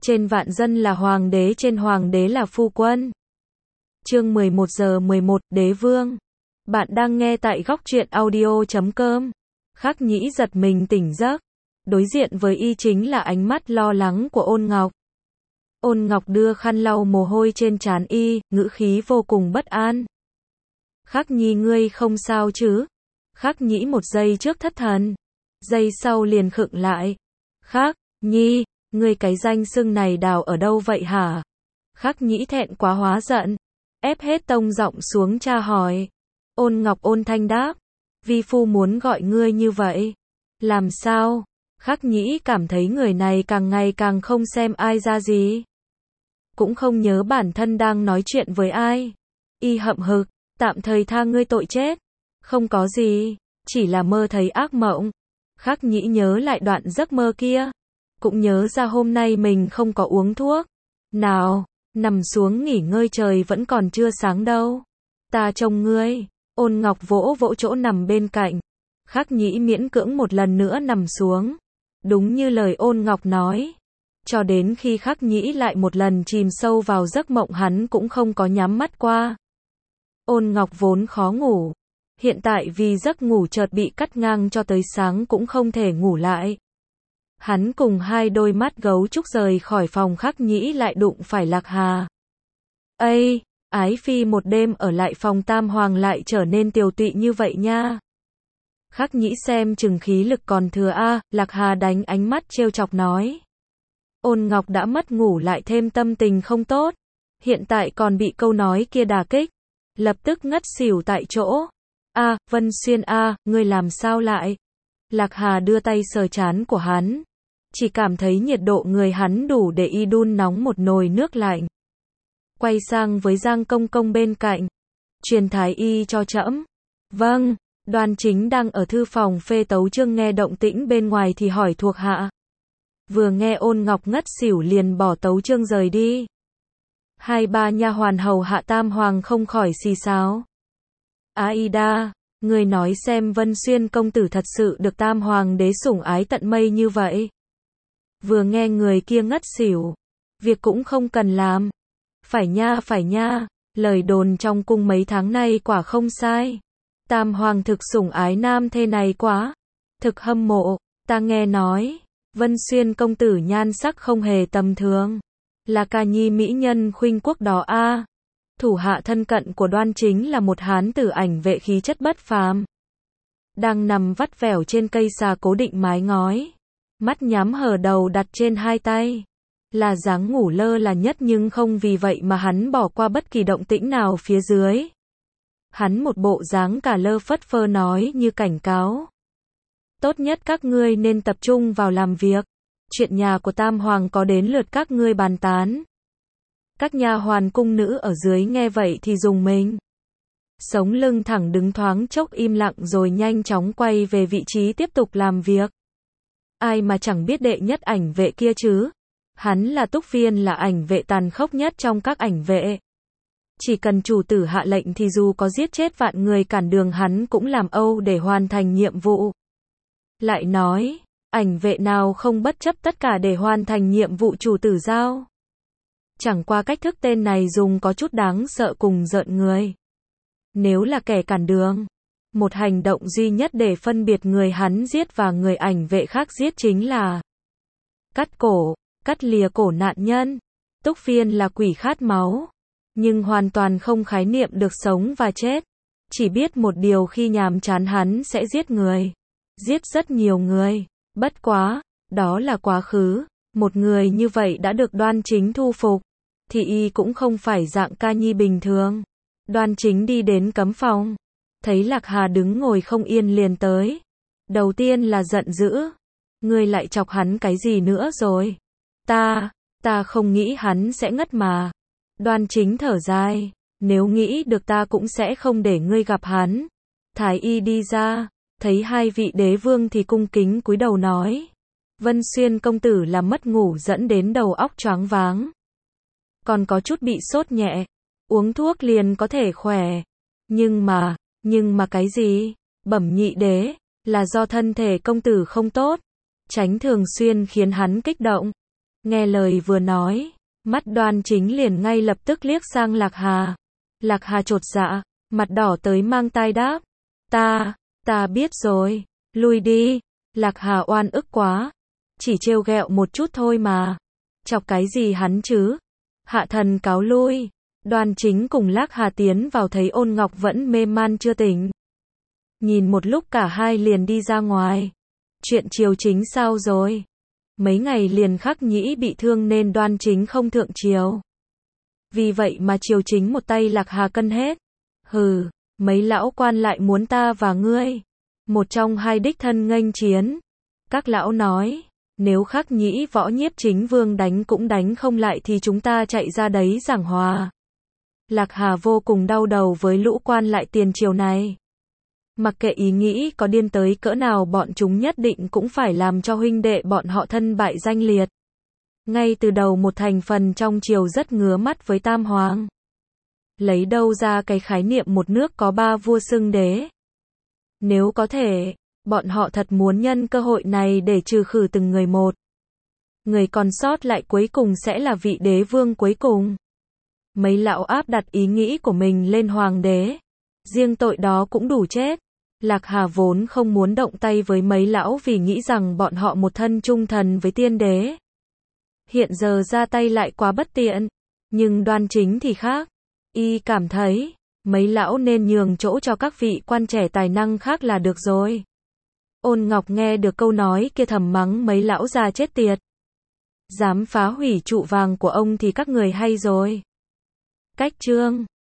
Trên vạn dân là hoàng đế, trên hoàng đế là phu quân. Chương 11 giờ 11, Đế Vương. Bạn đang nghe tại góc truyện audio.com. Khắc Nhĩ giật mình tỉnh giấc. Đối diện với y chính là ánh mắt lo lắng của Ôn Ngọc. Ôn Ngọc đưa khăn lau mồ hôi trên trán y, ngữ khí vô cùng bất an. Khắc Nhi, ngươi không sao chứ? Khắc Nhĩ một giây trước thất thần, giây sau liền khựng lại. Khắc Nhi, ngươi cái danh xưng này đào ở đâu vậy hả? Khắc Nhĩ thẹn quá hóa giận, ép hết tông giọng xuống tra hỏi. Ôn Ngọc ôn thanh đáp, vi phu muốn gọi ngươi như vậy. Làm sao? Khắc Nhĩ cảm thấy người này càng ngày càng không xem ai ra gì, cũng không nhớ bản thân đang nói chuyện với ai. Y hậm hực, tạm thời tha ngươi tội chết. Không có gì, chỉ là mơ thấy ác mộng. Khắc Nhĩ nhớ lại đoạn giấc mơ kia, cũng nhớ ra hôm nay mình không có uống thuốc. Nào, nằm xuống nghỉ ngơi, trời vẫn còn chưa sáng đâu. Ta trông ngươi. Ôn Ngọc vỗ vỗ chỗ nằm bên cạnh. Khắc Nhĩ miễn cưỡng một lần nữa nằm xuống. Đúng như lời Ôn Ngọc nói, cho đến khi Khắc Nhĩ lại một lần chìm sâu vào giấc mộng, hắn cũng không có nhắm mắt qua. Ôn Ngọc vốn khó ngủ, hiện tại vì giấc ngủ chợt bị cắt ngang cho tới sáng cũng không thể ngủ lại. Hắn cùng hai đôi mắt gấu trúc rời khỏi phòng Khắc Nhĩ lại đụng phải Lạc Hà. Ây, ái phi một đêm ở lại phòng Tam Hoàng lại trở nên tiều tụy như vậy nha. Khắc Nhĩ xem chừng khí lực còn thừa a. Lạc Hà đánh ánh mắt trêu chọc nói. Ôn Ngọc đã mất ngủ lại thêm tâm tình không tốt, hiện tại còn bị câu nói kia đả kích, lập tức ngất xỉu tại chỗ. A, Vân Xuyên a, ngươi làm sao lại? Lạc Hà đưa tay sờ trán của hắn, chỉ cảm thấy nhiệt độ người hắn đủ để y đun nóng một nồi nước lạnh. Quay sang với Giang Công Công bên cạnh, truyền thái y cho trẫm. Vâng. Đoan Chính đang ở thư phòng phê tấu chương, nghe động tĩnh bên ngoài thì hỏi thuộc hạ. Vừa nghe Ôn Ngọc ngất xỉu liền bỏ tấu chương rời đi. Hai ba nha hoàn hầu hạ Tam Hoàng không khỏi xì xáo. Aida, người nói xem, Vân Xuyên công tử thật sự được Tam Hoàng đế sủng ái tận mây như vậy? Vừa nghe người kia ngất xỉu, việc cũng không cần làm. Phải nha, lời đồn trong cung mấy tháng nay quả không sai. Tam Hoàng thực sủng ái nam thê này quá, thực hâm mộ. Ta nghe nói, Vân Xuyên công tử nhan sắc không hề tầm thường, là ca nhi mỹ nhân khuynh quốc đó a. Thủ hạ thân cận của Đoan Chính là một hán tử ảnh vệ khí chất bất phàm, đang nằm vắt vẻo trên cây xà cố định mái ngói, mắt nhắm hở, đầu đặt trên hai tay, là dáng ngủ lơ là nhất, nhưng không vì vậy mà hắn bỏ qua bất kỳ động tĩnh nào phía dưới. Hắn một bộ dáng cả lơ phất phơ nói như cảnh cáo. Tốt nhất các ngươi nên tập trung vào làm việc. Chuyện nhà của Tam Hoàng có đến lượt các ngươi bàn tán. Các nha hoàn cung nữ ở dưới nghe vậy thì rùng mình, sống lưng thẳng đứng, thoáng chốc im lặng rồi nhanh chóng quay về vị trí tiếp tục làm việc. Ai mà chẳng biết đệ nhất ảnh vệ kia chứ? Hắn là Túc Viên, là ảnh vệ tàn khốc nhất trong các ảnh vệ. Chỉ cần chủ tử hạ lệnh thì dù có giết chết vạn người cản đường hắn cũng làm âu để hoàn thành nhiệm vụ. Lại nói, ảnh vệ nào không bất chấp tất cả để hoàn thành nhiệm vụ chủ tử giao. Chẳng qua cách thức tên này dùng có chút đáng sợ cùng rợn người. Nếu là kẻ cản đường, một hành động duy nhất để phân biệt người hắn giết và người ảnh vệ khác giết chính là cắt cổ, cắt lìa cổ nạn nhân. Túc Viên là quỷ khát máu, nhưng hoàn toàn không khái niệm được sống và chết. Chỉ biết một điều, khi nhàm chán hắn sẽ giết người. Giết rất nhiều người. Bất quá, đó là quá khứ. Một người như vậy đã được Đoan Chính thu phục, thì y cũng không phải dạng ca nhi bình thường. Đoan Chính đi đến cấm phòng, thấy Lạc Hà đứng ngồi không yên liền tới. Đầu tiên là giận dữ. Ngươi lại chọc hắn cái gì nữa rồi? Ta không nghĩ hắn sẽ ngất mà. Đoan Chính thở dài, nếu nghĩ được ta cũng sẽ không để ngươi gặp hắn. Thái y đi ra, thấy hai vị đế vương thì cung kính cúi đầu nói. Vân Xuyên công tử là mất ngủ dẫn đến đầu óc choáng váng, còn có chút bị sốt nhẹ, uống thuốc liền có thể khỏe. Nhưng mà cái gì? Bẩm nhị đế, là do thân thể công tử không tốt, tránh thường xuyên khiến hắn kích động. Nghe lời vừa nói, mắt Đoan Chính liền ngay lập tức liếc sang Lạc Hà. Lạc Hà chột dạ, mặt đỏ tới mang tai đáp. Ta biết rồi, lui đi. Lạc Hà oan ức quá. Chỉ trêu ghẹo một chút thôi mà. Chọc cái gì hắn chứ? Hạ thần cáo lui. Đoan Chính cùng Lạc Hà tiến vào thấy Ôn Ngọc vẫn mê man chưa tỉnh. Nhìn một lúc cả hai liền đi ra ngoài. Chuyện Triều Chính sao rồi? Mấy ngày liền Khắc Nhĩ bị thương nên Đoan Chính không thượng triều. Vì vậy mà Triều Chính một tay Lạc Hà cân hết. Hừ, mấy lão quan lại muốn ta và ngươi. Một trong hai đích thân nghênh chiến. Các lão nói, nếu Khắc Nhĩ võ nhiếp chính vương đánh cũng đánh không lại thì chúng ta chạy ra đấy giảng hòa. Lạc Hà vô cùng đau đầu với lũ quan lại tiền triều này. Mặc kệ ý nghĩ có điên tới cỡ nào bọn chúng nhất định cũng phải làm cho huynh đệ bọn họ thân bại danh liệt. Ngay từ đầu một thành phần trong triều rất ngứa mắt với Tam Hoàng. Lấy đâu ra cái khái niệm một nước có ba vua xưng đế. Nếu có thể, bọn họ thật muốn nhân cơ hội này để trừ khử từng người một. Người còn sót lại cuối cùng sẽ là vị đế vương cuối cùng. Mấy lão áp đặt ý nghĩ của mình lên hoàng đế. Riêng tội đó cũng đủ chết. Lạc Hà vốn không muốn động tay với mấy lão vì nghĩ rằng bọn họ một thân trung thần với tiên đế. Hiện giờ ra tay lại quá bất tiện. Nhưng Đoan Chính thì khác. Y cảm thấy, mấy lão nên nhường chỗ cho các vị quan trẻ tài năng khác là được rồi. Ôn Ngọc nghe được câu nói kia thầm mắng mấy lão già chết tiệt. Dám phá hủy trụ vàng của ông thì các người hay rồi. Cách chương